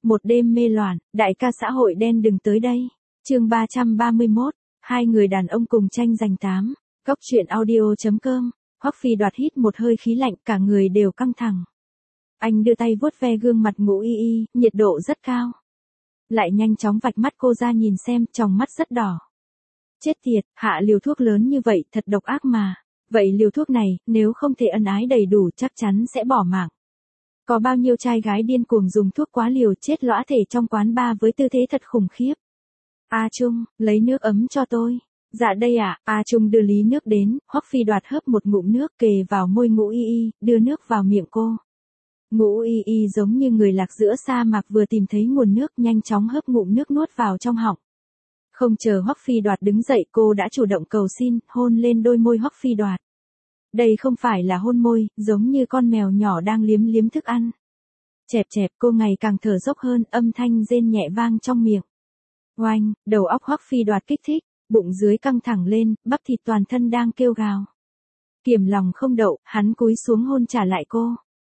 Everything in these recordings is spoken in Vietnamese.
một đêm mê loạn, đại ca xã hội đen đừng tới đây. Chương 331, hai người đàn ông cùng tranh giành 8. Góc truyện audio.com. Hoắc Phi Đoạt hít một hơi khí lạnh, cả người đều căng thẳng. Anh đưa tay vuốt ve gương mặt Ngũ Y Y, nhiệt độ rất cao. Lại nhanh chóng vạch mắt cô ra nhìn xem, tròng mắt rất đỏ. Chết tiệt, hạ liều thuốc lớn như vậy thật độc ác mà. Vậy liều thuốc này, nếu không thể ân ái đầy đủ chắc chắn sẽ bỏ mạng. Có bao nhiêu trai gái điên cuồng dùng thuốc quá liều chết lõa thể trong quán bar với tư thế thật khủng khiếp. A Trung, lấy nước ấm cho tôi. Dạ đây ạ, A Trung đưa ly nước đến, Hoắc Phi Đoạt hớp một ngụm nước kề vào môi Ngũ Y Y, đưa nước vào miệng cô. Ngũ Y Y giống như người lạc giữa sa mạc vừa tìm thấy nguồn nước, nhanh chóng hớp ngụm nước nuốt vào trong họng. Không chờ Hoắc Phi Đoạt đứng dậy, cô đã chủ động cầu xin, hôn lên đôi môi Hoắc Phi Đoạt. Đây không phải là hôn môi, giống như con mèo nhỏ đang liếm liếm thức ăn. Chẹp chẹp, cô ngày càng thở dốc hơn, âm thanh rên nhẹ vang trong miệng. Oanh, đầu óc Hoắc Phi Đoạt kích thích, bụng dưới căng thẳng lên, bắp thịt toàn thân đang kêu gào. Kiềm lòng không đậu, hắn cúi xuống hôn trả lại cô.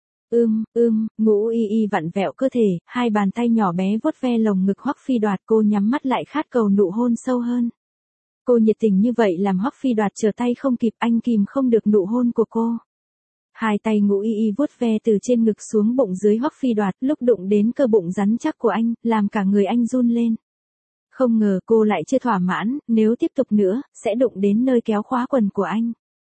Ngũ Y Y vặn vẹo cơ thể, hai bàn tay nhỏ bé vuốt ve lồng ngực Hoắc Phi Đoạt, cô nhắm mắt lại khát cầu nụ hôn sâu hơn. Cô nhiệt tình như vậy làm Hoắc Phi Đoạt trở tay không kịp, anh kìm không được nụ hôn của cô. Hai tay Ngũ Y Y vuốt ve từ trên ngực xuống bụng dưới Hoắc Phi Đoạt, lúc đụng đến cơ bụng rắn chắc của anh, làm cả người anh run lên. Không ngờ cô lại chưa thỏa mãn, nếu tiếp tục nữa, sẽ đụng đến nơi kéo khóa quần của anh.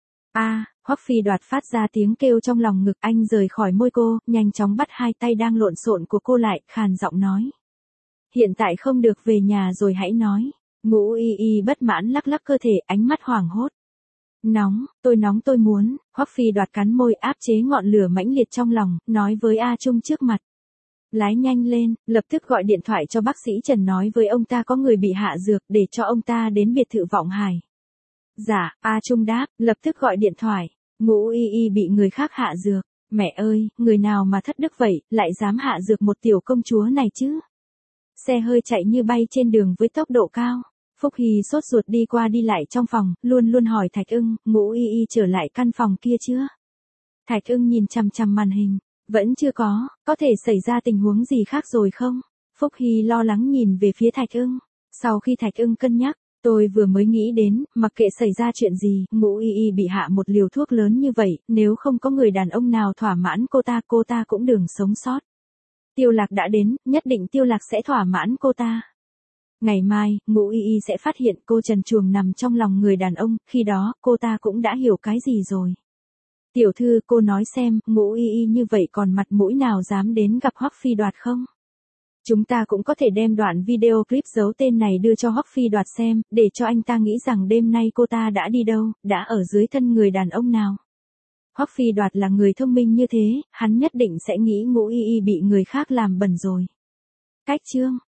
Hoắc Phi Đoạt phát ra tiếng kêu trong lòng ngực, anh rời khỏi môi cô, nhanh chóng bắt hai tay đang lộn xộn của cô lại, khàn giọng nói. Hiện tại không được, về nhà rồi hãy nói. Ngũ Y Y bất mãn lắc lắc cơ thể, ánh mắt hoảng hốt. Nóng tôi muốn. Hoắc Phi Đoạt cắn môi áp chế ngọn lửa mãnh liệt trong lòng, nói với A Trung trước mặt. Lái nhanh lên, lập tức gọi điện thoại cho bác sĩ Trần, nói với ông ta có người bị hạ dược, để cho ông ta đến biệt thự Vọng Hải. Dạ, A Trung đáp, lập tức gọi điện thoại. Ngũ Y Y bị người khác hạ dược. Mẹ ơi, người nào mà thất đức vậy, lại dám hạ dược một tiểu công chúa này chứ? Xe hơi chạy như bay trên đường với tốc độ cao. Phúc Hy sốt ruột đi qua đi lại trong phòng, luôn luôn hỏi Thạch Ưng, Ngũ Y Y trở lại căn phòng kia chưa? Thạch Ưng nhìn chằm chằm màn hình, vẫn chưa có thể xảy ra tình huống gì khác rồi không? Phúc Hy lo lắng nhìn về phía Thạch Ưng. Sau khi Thạch Ưng cân nhắc, tôi vừa mới nghĩ đến, mặc kệ xảy ra chuyện gì, Ngũ Y Y bị hạ một liều thuốc lớn như vậy, nếu không có người đàn ông nào thỏa mãn cô ta cũng đừng sống sót. Tiêu Lạc đã đến, nhất định Tiêu Lạc sẽ thỏa mãn cô ta. Ngày mai, Ngũ Y Y sẽ phát hiện cô trần truồng nằm trong lòng người đàn ông, khi đó, cô ta cũng đã hiểu cái gì rồi. Tiểu thư, cô nói xem, Ngũ Y Y như vậy còn mặt mũi nào dám đến gặp Hoắc Phi Đoạt không? Chúng ta cũng có thể đem đoạn video clip giấu tên này đưa cho Hoắc Phi Đoạt xem, để cho anh ta nghĩ rằng đêm nay cô ta đã đi đâu, đã ở dưới thân người đàn ông nào. Hoắc Phi Đoạt là người thông minh như thế, hắn nhất định sẽ nghĩ Ngũ Y Y bị người khác làm bẩn rồi. Cách chương